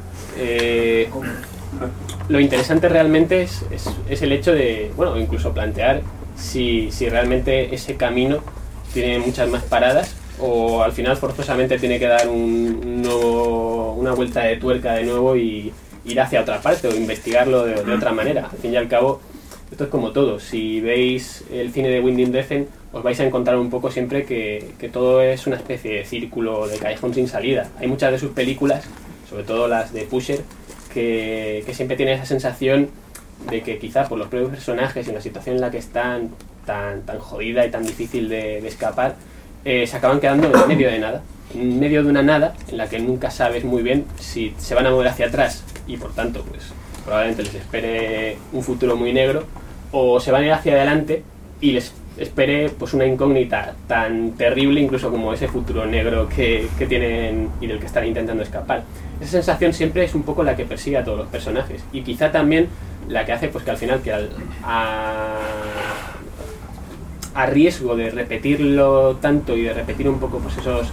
lo interesante realmente es el hecho de, bueno, incluso plantear si realmente ese camino tiene muchas más paradas o al final forzosamente tiene que dar una vuelta de tuerca de nuevo y ir hacia otra parte o investigarlo de otra manera. Al fin y al cabo, esto es como todo. Si veis el cine de Winding Refn, os vais a encontrar un poco siempre que todo es una especie de círculo, de callejón sin salida. Hay muchas de sus películas, sobre todo las de Pusher, que siempre tienen esa sensación de que quizá por los propios personajes y la situación en la que están tan jodida y tan difícil de escapar, se acaban quedando en medio de nada, en medio de una nada en la que nunca sabes muy bien si se van a mover hacia atrás y por tanto pues probablemente les espere un futuro muy negro, o se van a ir hacia adelante y les esperé pues una incógnita tan terrible incluso como ese futuro negro que tienen y del que están intentando escapar. Esa sensación siempre es un poco la que persigue a todos los personajes y quizá también la que hace pues que al final a riesgo de repetirlo tanto y de repetir un poco pues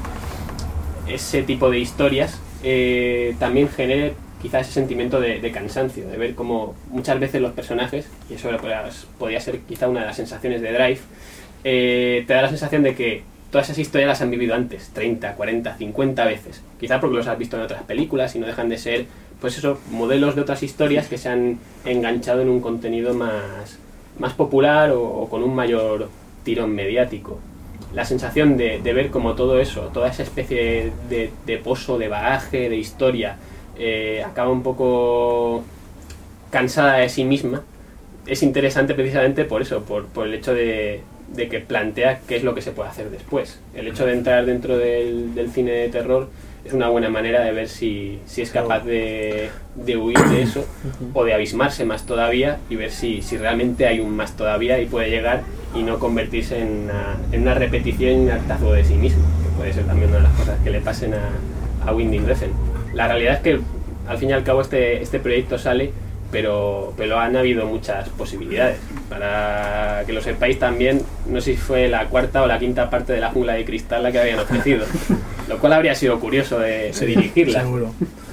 ese tipo de historias también genere quizá ese sentimiento de cansancio, de ver cómo muchas veces los personajes, y eso podría ser quizá una de las sensaciones de Drive, te da la sensación de que todas esas historias las han vivido antes, 30, 40, 50 veces, quizá porque los has visto en otras películas y no dejan de ser pues eso, modelos de otras historias que se han enganchado en un contenido más popular o con un mayor tirón mediático. La sensación de ver como todo eso, toda esa especie de pozo, de bagaje, de historia, acaba un poco cansada de sí misma, es interesante precisamente por eso, por el hecho de que plantea qué es lo que se puede hacer después. El hecho de entrar dentro del cine de terror es una buena manera de ver si es capaz de huir de eso o de abismarse más todavía y ver si realmente hay un más todavía y puede llegar y no convertirse en una repetición y un hartazgo de sí mismo, que puede ser también una de las cosas que le pasen a Winding Refn. La realidad es que al fin y al cabo este proyecto sale, pero han habido muchas posibilidades. Para que lo sepáis también, no sé si fue la cuarta o la quinta parte de La Jungla de Cristal la que habían ofrecido, lo cual habría sido curioso de dirigirla. Seguro.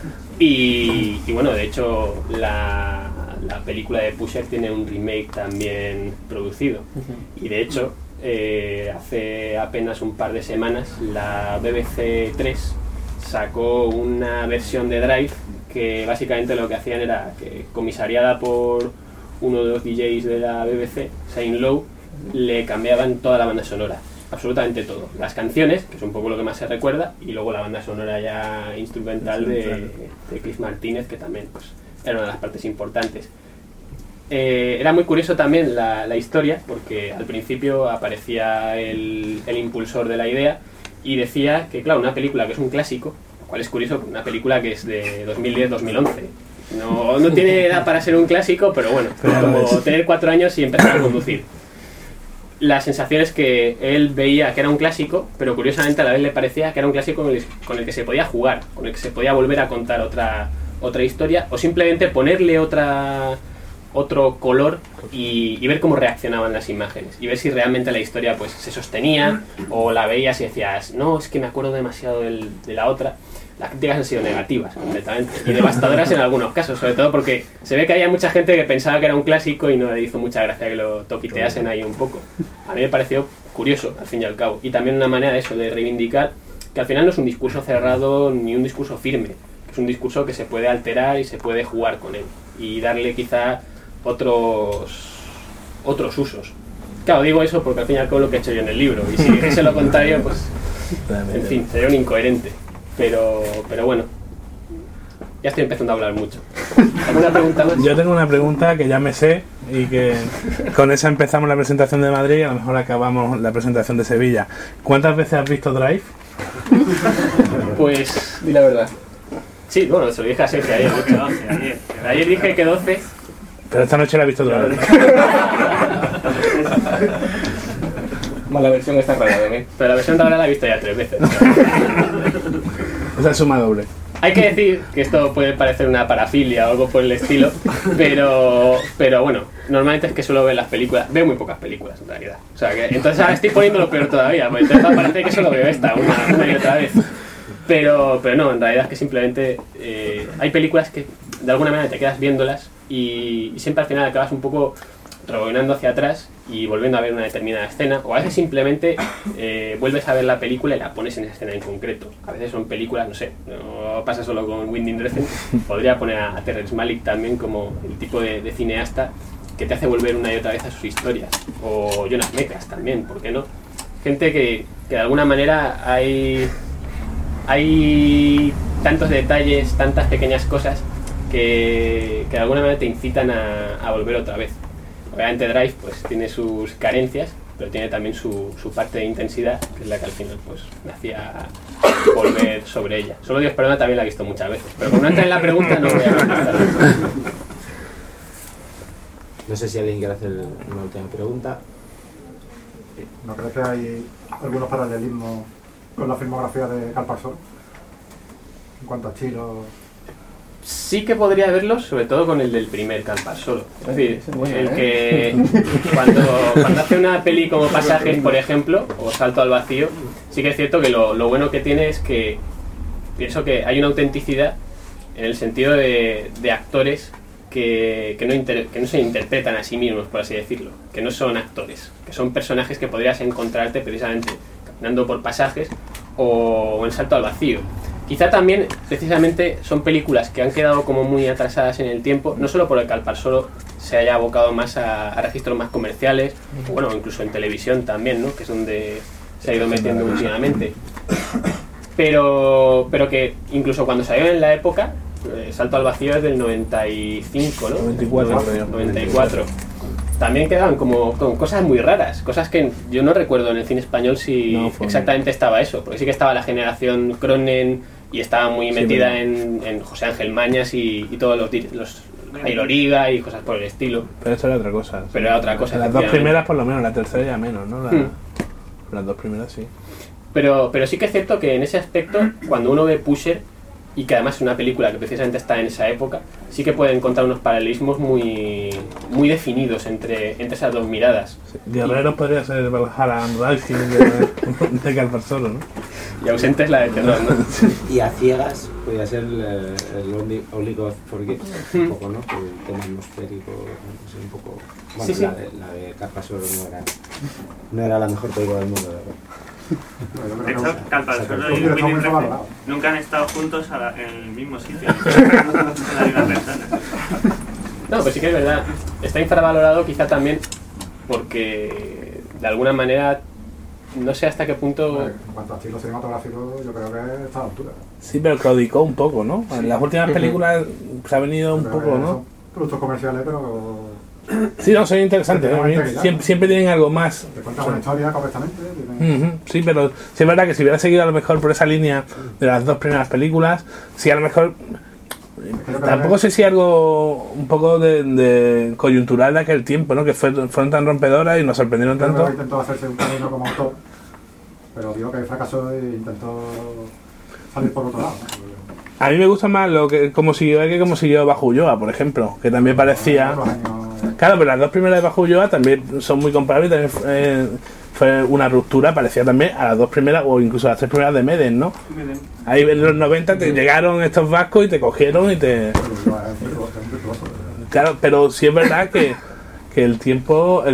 Y bueno, de hecho la película de Pusher tiene un remake también producido. Y de hecho, hace apenas un par de semanas, la BBC 3 sacó una versión de Drive que básicamente lo que hacían era que, comisariada por uno de los DJs de la BBC, Shane Lowe, le cambiaban toda la banda sonora, absolutamente todo. Las canciones, que es un poco lo que más se recuerda, y luego la banda sonora ya instrumental de Cliff Martínez, que también pues, era una de las partes importantes. Era muy curioso también la historia, porque al principio aparecía el impulsor de la idea y decía que, claro, una película que es un clásico, lo cual es curioso, una película que es de 2010-2011, no tiene edad para ser un clásico, pero bueno, como tener 4 años y empezar a conducir. La sensación es que él veía que era un clásico, pero curiosamente a la vez le parecía que era un clásico con el que se podía jugar, con el que se podía volver a contar otra historia, o simplemente ponerle otro color y ver cómo reaccionaban las imágenes y ver si realmente la historia pues se sostenía o la veías y decías, no, es que me acuerdo demasiado de la otra. Las críticas han sido negativas completamente y devastadoras en algunos casos, sobre todo porque se ve que había mucha gente que pensaba que era un clásico y no le hizo mucha gracia que lo toquiteasen ahí un poco. A mí me pareció curioso, al fin y al cabo, y también una manera de eso, de reivindicar que al final no es un discurso cerrado ni un discurso firme, es un discurso que se puede alterar y se puede jugar con él y darle quizá otros usos. Claro, digo eso porque al fin y al cabo lo que he hecho yo en el libro, y si dijese lo contrario, pues en fin, sería un incoherente. Pero bueno, ya estoy empezando a hablar mucho. ¿Alguna pregunta más? Yo tengo una pregunta que ya me sé y que con esa empezamos la presentación de Madrid y a lo mejor acabamos la presentación de Sevilla. ¿Cuántas veces has visto Drive? Pues, Di la verdad. sí, bueno, se lo dije a Sergio ayer. Ayer dije que 12. Pero esta noche la he visto otra vez. La versión está rara también. Pero la versión de ahora la he visto ya 3 veces. Esa es suma doble. Hay que decir que esto puede parecer una parafilia o algo por el estilo, pero bueno, normalmente es que suelo ver las películas, veo muy pocas películas en realidad. O sea que entonces ahora estoy poniéndolo peor todavía, porque entonces parece que solo veo esta una y otra vez. Pero no, en realidad es que simplemente hay películas que de alguna manera te quedas viéndolas y siempre al final acabas un poco rebobinando hacia atrás y volviendo a ver una determinada escena, o a veces simplemente vuelves a ver la película y la pones en esa escena en concreto. A veces son películas, no sé, no pasa solo con Winding Refn, podría poner a Terrence Malick también como el tipo de cineasta que te hace volver una y otra vez a sus historias, o Jonas Mekas también, ¿por qué no? Gente que de alguna manera hay tantos detalles, tantas pequeñas cosas que de alguna manera te incitan a volver otra vez. Obviamente Drive pues tiene sus carencias, pero tiene también su parte de intensidad, que es la que al final pues me hacía volver sobre ella. Solo Dios perdona también la he visto muchas veces, pero como no entra en la pregunta no voy a contestar. No sé si alguien quiere hacer una última pregunta. ¿No crees que hay algunos paralelismos con la filmografía de Karl Parsons? En cuanto a estilo... Sí que podría verlos, sobre todo con el del primer Karl Parsons. Es decir, el que cuando hace una peli como Pasajes, por ejemplo, o Salto al Vacío, sí que es cierto que lo bueno que tiene es que pienso que hay una autenticidad en el sentido de actores que no se interpretan a sí mismos, por así decirlo, que no son actores, que son personajes que podrías encontrarte precisamente caminando por Pasajes o en Salto al Vacío. Quizá también, precisamente, son películas que han quedado como muy atrasadas en el tiempo, no solo porque Karl Parsons se haya abocado más a registros más comerciales, o bueno, incluso en televisión también, ¿no? Que es donde se ha ido metiendo últimamente. Pero que incluso cuando salió en la época, Salto al Vacío es del 95, ¿no? 94. También quedaban como con cosas muy raras, cosas que yo no recuerdo en el cine español si exactamente estaba eso, porque sí que estaba la generación Cronen y estaba muy metida en José Ángel Mañas y todos los Ailoriga y cosas por el estilo. Pero eso era otra cosa. Pero era otra cosa. Las dos primeras por lo menos, la tercera ya menos, ¿no? Las dos primeras sí. Pero sí que es cierto que en ese aspecto, cuando uno ve Pusher, y que además es una película que precisamente está en esa época, sí que puede encontrar unos paralelismos muy definidos entre esas dos miradas. Sí. Guerrero podría ser Valhalla Rising de Karl Parsons, ¿no? Y ausente es la de terror, ¿no? Y a ciegas podría ser el Only God Forgives, un poco, ¿no? Que el tema atmosférico, no sé, un poco... Bueno, sí. La de Karl Parsons no era la mejor película del mundo, de verdad. De hecho, Karl Parsons y Winnie Refn nunca han estado juntos en el mismo sitio. En la misma persona. No, pues sí que es verdad. Está infravalorado quizá también porque de alguna manera no sé hasta qué punto... En cuanto a estilo cinematográfico, yo creo que está a la altura. Sí, pero claudicó un poco, ¿no? En las últimas películas se ha venido un poco, ¿no? Son productos comerciales, pero... Sí, no, son interesantes. Siempre tienen algo más. Te cuentas una historia correctamente. Sí, pero sí es verdad que si hubiera seguido a lo mejor por esa línea de las dos primeras películas, sí a lo mejor... Tampoco sé si algo un poco de coyuntural de aquel tiempo, ¿no? Que fueron tan rompedoras y nos sorprendieron tanto. Intentó hacerse un camino como autor, pero digo que fracasó e intentó salir por otro lado, ¿no? A mí me gusta más como siguió Bajo Ulloa, por ejemplo, que también parecía... Claro, pero las dos primeras de Bajo Ulloa también son muy comparables, también fue una ruptura, parecía también a las dos primeras o incluso a las tres primeras de Meden, ¿no? Ahí en los 90 te llegaron estos vascos y te cogieron y te... Claro, pero sí es verdad que el tiempo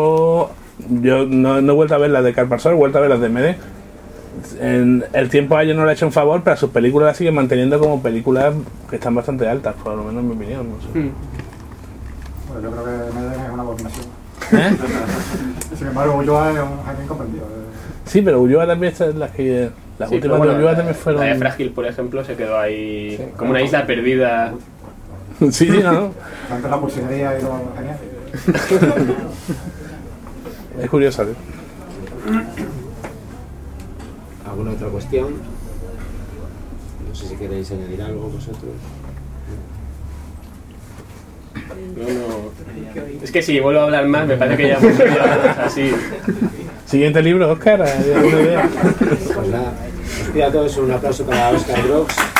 yo no he vuelto a ver las de Karl Parsons, he vuelto a ver las de Meden. El tiempo a ellos no le ha hecho un favor, pero a sus películas las siguen manteniendo como películas que están bastante altas, por lo menos en mi opinión, no sé. Bueno, yo creo que Meden es una abominación. Sin embargo, Ulloa es un genio incomprendido. Sí, pero Ulloa también las últimas de Ulloa también fueron... La de Frágil, por ejemplo, se quedó ahí como una isla perdida. Sí, ¿no? Antes la pulsinería y lo genial. Es curioso, ¿eh? ¿Alguna otra cuestión? No sé si queréis añadir algo vosotros. No. Es que si vuelvo a hablar más, me parece que ya hemos así. Siguiente libro, Óscar, ¿alguna idea? Pues nada, os pido a todos un aplauso para Óscar Brox.